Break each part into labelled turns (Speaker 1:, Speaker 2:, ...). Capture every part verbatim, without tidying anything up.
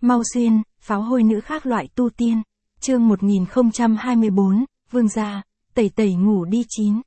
Speaker 1: Mau Xuyên, pháo hôi nữ khác loại tu tiên. Chương một nghìn không trăm hai mươi bốn, Vương gia, tẩy tẩy ngủ đi chín.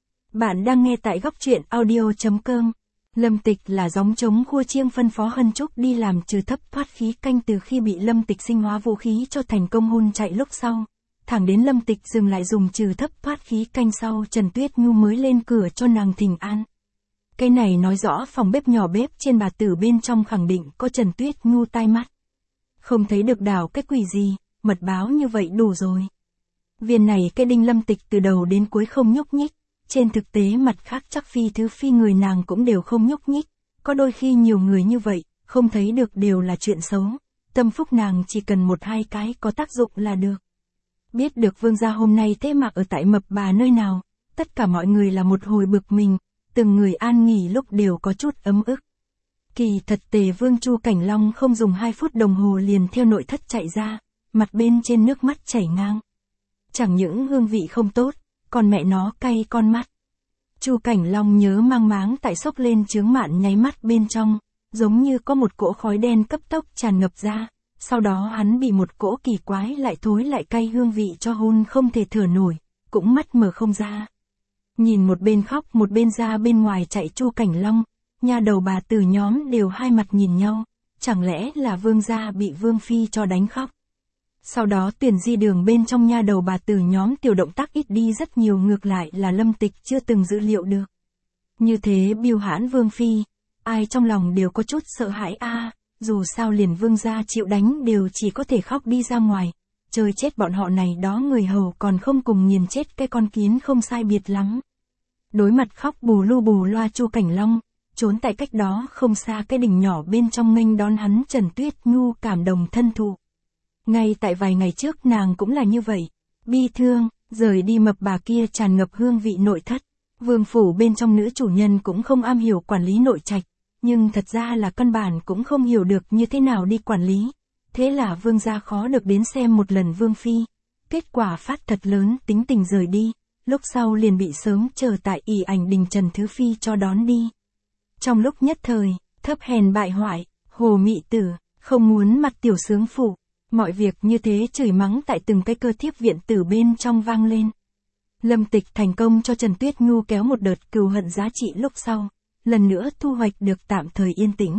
Speaker 1: Bạn đang nghe tại góc truyện audio chấm com. Lâm Tịch là gióng trống khua chiêng phân phó Hân Trúc đi làm trừ thấp thoát khí canh từ khi bị Lâm Tịch sinh hóa vũ khí cho thành công hun chạy lúc sau. Thẳng đến Lâm Tịch dừng lại dùng trừ thấp thoát khí canh sau, Trần Tuyết Nhu mới lên cửa cho nàng thỉnh an. Cái này nói rõ phòng bếp nhỏ bếp trên bà tử bên trong khẳng định có Trần Tuyết Nhu tai mắt. Không thấy được đảo cái quỷ gì, mật báo như vậy đủ rồi. Viên này cái đinh Lâm Tịch từ đầu đến cuối không nhúc nhích. Trên thực tế mặt khác chắc phi thứ phi người nàng cũng đều không nhúc nhích. Có đôi khi nhiều người như vậy, không thấy được đều là chuyện xấu. Tâm phúc nàng chỉ cần một hai cái có tác dụng là được. Biết được vương gia hôm nay thế mặc ở tại mập bà nơi nào, tất cả mọi người là một hồi bực mình, từng người an nghỉ lúc đều có chút ấm ức. Kỳ thật Tề Vương Chu Cảnh Long không dùng hai phút đồng hồ liền theo nội thất chạy ra, mặt bên trên nước mắt chảy ngang. Chẳng những hương vị không tốt, còn mẹ nó cay con mắt. Chu Cảnh Long nhớ mang máng tại sốc lên chướng mạn nháy mắt bên trong, giống như có một cỗ khói đen cấp tốc tràn ngập ra, sau đó hắn bị một cỗ kỳ quái lại thối lại cay hương vị cho hôn không thể thở nổi, cũng mắt mở không ra. Nhìn một bên khóc một bên ra bên ngoài chạy Chu Cảnh Long, nhà đầu bà tử nhóm đều hai mặt nhìn nhau, chẳng lẽ là vương gia bị vương phi cho đánh khóc. Sau đó Tuyển Di đường bên trong nha đầu bà tử nhóm tiểu động tác ít đi rất nhiều, ngược lại là Lâm Tịch chưa từng dự liệu được. Như thế biêu hãn vương phi, ai trong lòng đều có chút sợ hãi a, dù sao liền vương gia chịu đánh đều chỉ có thể khóc đi ra ngoài, chơi chết bọn họ này đó người hầu còn không cùng nghiền chết cái con kiến không sai biệt lắm. Đối mặt khóc bù lu bù loa Chu Cảnh Long, trốn tại cách đó không xa cái đỉnh nhỏ bên trong nghênh đón hắn Trần Tuyết Nhu cảm động thân thụ. Ngay tại vài ngày trước nàng cũng là như vậy, bi thương, rời đi mập bà kia tràn ngập hương vị nội thất. Vương phủ bên trong nữ chủ nhân cũng không am hiểu quản lý nội trạch, nhưng thật ra là căn bản cũng không hiểu được như thế nào đi quản lý. Thế là vương gia khó được đến xem một lần vương phi. Kết quả phát thật lớn tính tình rời đi, lúc sau liền bị sớm chờ tại ỷ ảnh đình Trần Thứ Phi cho đón đi. Trong lúc nhất thời, thấp hèn bại hoại, hồ mị tử, không muốn mặt tiểu sướng phụ. Mọi việc như thế chửi mắng tại từng cái cơ thiếp viện tử bên trong vang lên. Lâm Tịch thành công cho Trần Tuyết Nhu kéo một đợt cừu hận giá trị lúc sau, lần nữa thu hoạch được tạm thời yên tĩnh.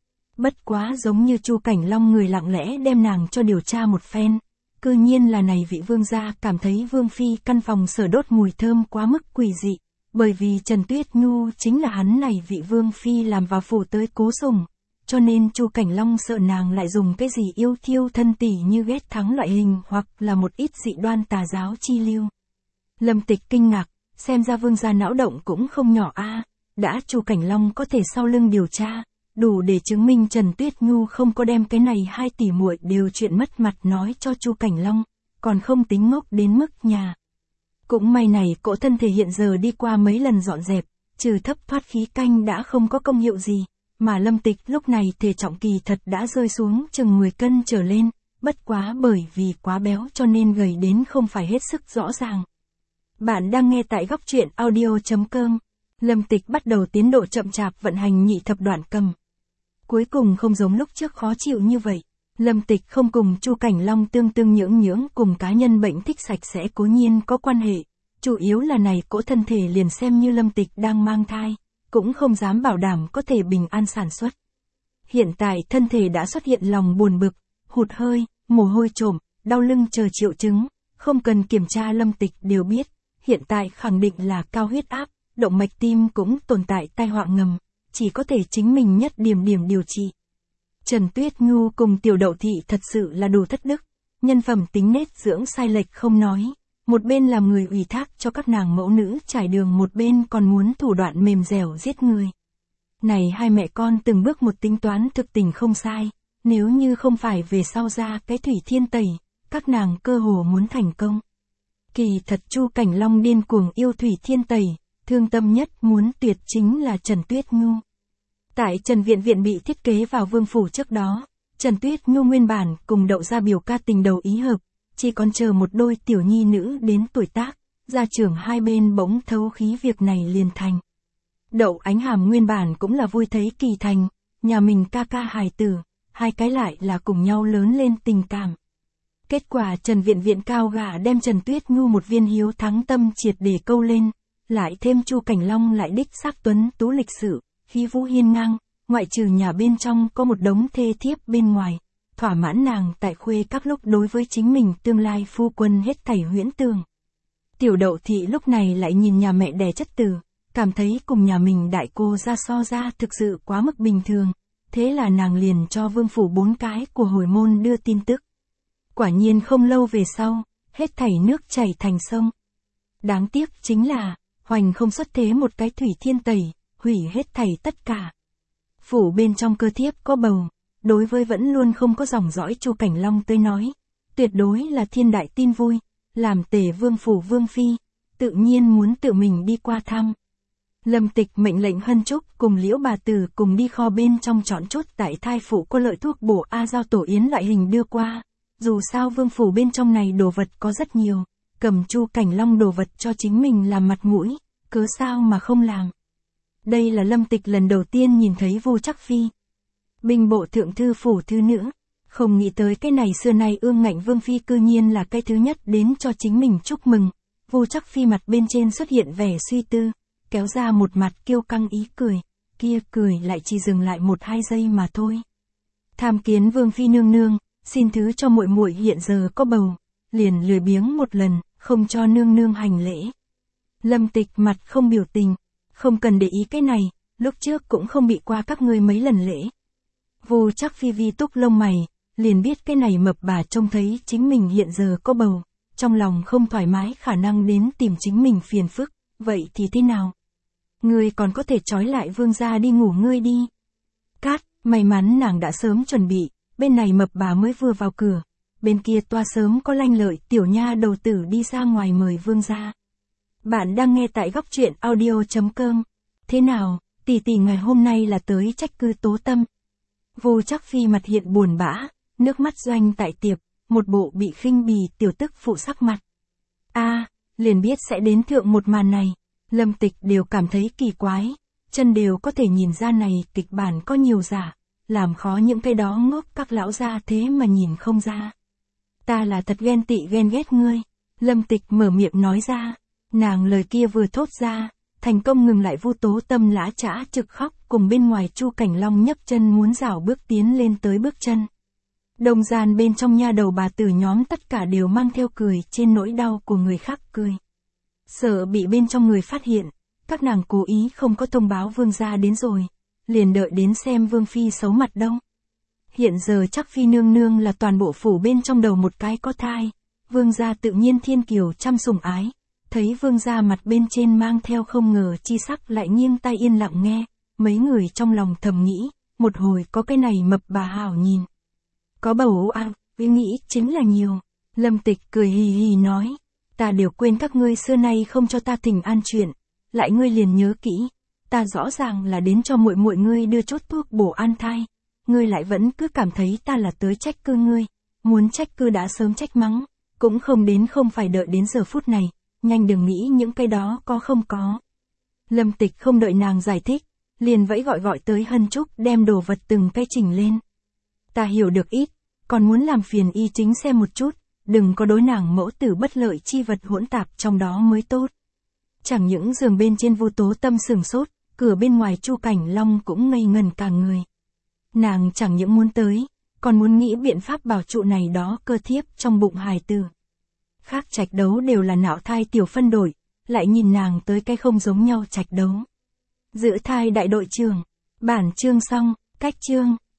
Speaker 1: Bất quá giống như Chu Cảnh Long người lặng lẽ đem nàng cho điều tra một phen, cư nhiên là này vị vương gia cảm thấy vương phi căn phòng sở đốt mùi thơm quá mức quỷ dị, bởi vì Trần Tuyết Nhu chính là hắn này vị vương phi làm vào phủ tới cố sủng. Cho nên Chu Cảnh Long sợ nàng lại dùng cái gì yêu thiêu thân tỷ như ghét thắng loại hình hoặc là một ít dị đoan tà giáo chi lưu. Lâm Tịch kinh ngạc, xem ra vương gia não động cũng không nhỏ a, đã Chu Cảnh Long có thể sau lưng điều tra, đủ để chứng minh Trần Tuyết Nhu không có đem cái này hai tỷ muội đều chuyện mất mặt nói cho Chu Cảnh Long, còn không tính ngốc đến mức nhà. Cũng may này cỗ thân thể hiện giờ đi qua mấy lần dọn dẹp, trừ thấp thoát khí canh đã không có công hiệu gì. Mà Lâm Tịch lúc này thể trọng kỳ thật đã rơi xuống chừng mười cân trở lên, bất quá bởi vì quá béo cho nên gầy đến không phải hết sức rõ ràng. Bạn đang nghe tại góc truyện audio chấm com. Lâm Tịch bắt đầu tiến độ chậm chạp vận hành nhị thập đoạn cầm. Cuối cùng không giống lúc trước khó chịu như vậy. Lâm Tịch không cùng Chu Cảnh Long tương tương nhưỡng nhưỡng cùng cá nhân bệnh thích sạch sẽ cố nhiên có quan hệ. Chủ yếu là này cỗ thân thể liền xem như Lâm Tịch đang mang thai, cũng không dám bảo đảm có thể bình an sản xuất. Hiện tại thân thể đã xuất hiện lòng buồn bực, hụt hơi, mồ hôi trộm, đau lưng chờ triệu chứng, không cần kiểm tra Lâm Tịch đều biết, hiện tại khẳng định là cao huyết áp, động mạch tim cũng tồn tại tai họa ngầm, chỉ có thể chính mình nhất điểm điểm điều trị. Trần Tuyết Nhu cùng Tiểu Đậu Thị thật sự là đủ thất đức, nhân phẩm tính nết dưỡng sai lệch không nói. Một bên làm người ủy thác cho các nàng mẫu nữ trải đường, một bên còn muốn thủ đoạn mềm dẻo giết người. Này hai mẹ con từng bước một tính toán thực tình không sai, nếu như không phải về sau ra cái thủy thiên tẩy, các nàng cơ hồ muốn thành công. Kỳ thật Chu Cảnh Long điên cuồng yêu thủy thiên tẩy, thương tâm nhất muốn tuyệt chính là Trần Tuyết Nhu. Tại Trần Viện Viện bị thiết kế vào vương phủ trước đó, Trần Tuyết Nhu nguyên bản cùng Đậu gia biểu ca tình đầu ý hợp. Chỉ còn chờ một đôi tiểu nhi nữ đến tuổi tác, gia trưởng hai bên bỗng thấu khí việc này liền thành. Đậu Ánh Hàm nguyên bản cũng là vui thấy kỳ thành, nhà mình ca ca hài tử, hai cái lại là cùng nhau lớn lên tình cảm. Kết quả Trần Viện Viện cao gà đem Trần Tuyết Nhu một viên hiếu thắng tâm triệt để câu lên, lại thêm Chu Cảnh Long lại đích xác tuấn tú lịch sự, khí vũ hiên ngang, ngoại trừ nhà bên trong có một đống thê thiếp bên ngoài, thỏa mãn nàng tại khuê các lúc đối với chính mình tương lai phu quân hết thảy huyễn tưởng. Tiểu Đậu Thị lúc này lại nhìn nhà mẹ đẻ chất tử, cảm thấy cùng nhà mình đại cô ra so ra thực sự quá mức bình thường, thế là nàng liền cho Vương phủ bốn cái của hồi môn đưa tin tức. Quả nhiên không lâu về sau, hết thảy nước chảy thành sông. Đáng tiếc chính là, Hoành không xuất thế một cái thủy thiên tẩy, hủy hết thảy tất cả. Phủ bên trong cơ thiếp có bầu, đối với vẫn luôn không có dòng dõi Chu Cảnh Long tới nói, tuyệt đối là thiên đại tin vui, làm Tề Vương phủ Vương phi, tự nhiên muốn tự mình đi qua thăm. Lâm Tịch mệnh lệnh Hân Trúc cùng Liễu bà tử cùng đi kho bên trong chọn chút tại thai phụ có lợi thuốc bổ A Giao Tổ Yến loại hình đưa qua, dù sao Vương phủ bên trong này đồ vật có rất nhiều, cầm Chu Cảnh Long đồ vật cho chính mình làm mặt mũi, cớ sao mà không làm. Đây là Lâm Tịch lần đầu tiên nhìn thấy Vu Trắc Phi. Binh bộ thượng thư phủ thư nữ, không nghĩ tới cái này xưa nay ương ngạnh Vương phi cư nhiên là cái thứ nhất đến cho chính mình chúc mừng. Vu Trắc Phi mặt bên trên xuất hiện vẻ suy tư, kéo ra một mặt kiêu căng ý cười, kia cười lại chỉ dừng lại một hai giây mà thôi. Tham kiến Vương phi nương nương, xin thứ cho muội muội hiện giờ có bầu, liền lười biếng một lần, không cho nương nương hành lễ. Lâm Tịch mặt không biểu tình, không cần để ý cái này, lúc trước cũng không bị qua các ngươi mấy lần lễ. Vu Trắc Phi vi túc lông mày, liền biết cái này mập bà trông thấy chính mình hiện giờ có bầu, trong lòng không thoải mái khả năng đến tìm chính mình phiền phức, vậy thì thế nào? Ngươi còn có thể trói lại Vương gia đi ngủ ngươi đi. Cát, may mắn nàng đã sớm chuẩn bị, bên này mập bà mới vừa vào cửa, bên kia toa sớm có lanh lợi tiểu nha đầu tử đi ra ngoài mời Vương gia. Bạn đang nghe tại góc truyện audio chấm com. Thế nào, tỷ tỷ ngày hôm nay là tới trách cứ Tố Tâm. Vu Trắc Phi mặt hiện buồn bã, nước mắt doanh tại tiệp, một bộ bị khinh bỉ tiểu tức phụ sắc mặt. A, liền biết sẽ đến thượng một màn này, Lâm Tịch đều cảm thấy kỳ quái, chân đều có thể nhìn ra này kịch bản có nhiều giả, làm khó những cái đó ngốc các lão gia thế mà nhìn không ra. Ta là thật ghen tị ghen ghét ngươi, Lâm Tịch mở miệng nói ra, nàng lời kia vừa thốt ra, thành công ngừng lại Vu Tố Tâm lã chã trực khóc cùng bên ngoài Chu Cảnh Long nhấc chân muốn rảo bước tiến lên tới bước chân. Đồng gian bên trong nha đầu bà tử nhóm tất cả đều mang theo cười trên nỗi đau của người khác cười. Sợ bị bên trong người phát hiện, các nàng cố ý không có thông báo Vương gia đến rồi, liền đợi đến xem Vương phi xấu mặt đâu. Hiện giờ Trắc Phi nương nương là toàn bộ phủ bên trong đầu một cái có thai, Vương gia tự nhiên thiên kiều chăm sủng ái, thấy Vương gia mặt bên trên mang theo không ngờ chi sắc lại nghiêng tai yên lặng nghe, mấy người trong lòng thầm nghĩ, một hồi có cái này mập bà hảo nhìn. Có bầu à, với nghĩ chính là nhiều. Lâm Tịch cười hì hì nói, ta đều quên các ngươi xưa nay không cho ta thỉnh an chuyện, lại ngươi liền nhớ kỹ, ta rõ ràng là đến cho muội muội ngươi đưa chốt thuốc bổ an thai, ngươi lại vẫn cứ cảm thấy ta là tới trách cứ ngươi, muốn trách cứ đã sớm trách mắng, cũng không đến không phải đợi đến giờ phút này, nhanh đừng nghĩ những cái đó có không có. Lâm Tịch không đợi nàng giải thích, liền vẫy gọi gọi tới Hân Trúc đem đồ vật từng cái chỉnh lên. Ta hiểu được ít, còn muốn làm phiền y chính xem một chút, đừng có đối nàng mẫu tử bất lợi chi vật hỗn tạp trong đó mới tốt. Chẳng những giường bên trên Vu Tố Tâm sừng sốt, cửa bên ngoài Chu Cảnh Long cũng ngây ngần cả người. Nàng chẳng những muốn tới, còn muốn nghĩ biện pháp bảo trụ này đó cơ thiếp trong bụng hài tử. Khác trạch đấu đều là nạo thai tiểu phân đổi, lại nhìn nàng tới cái không giống nhau trạch đấu. Giữ thai đại đội trưởng, bản chương xong, cách chương.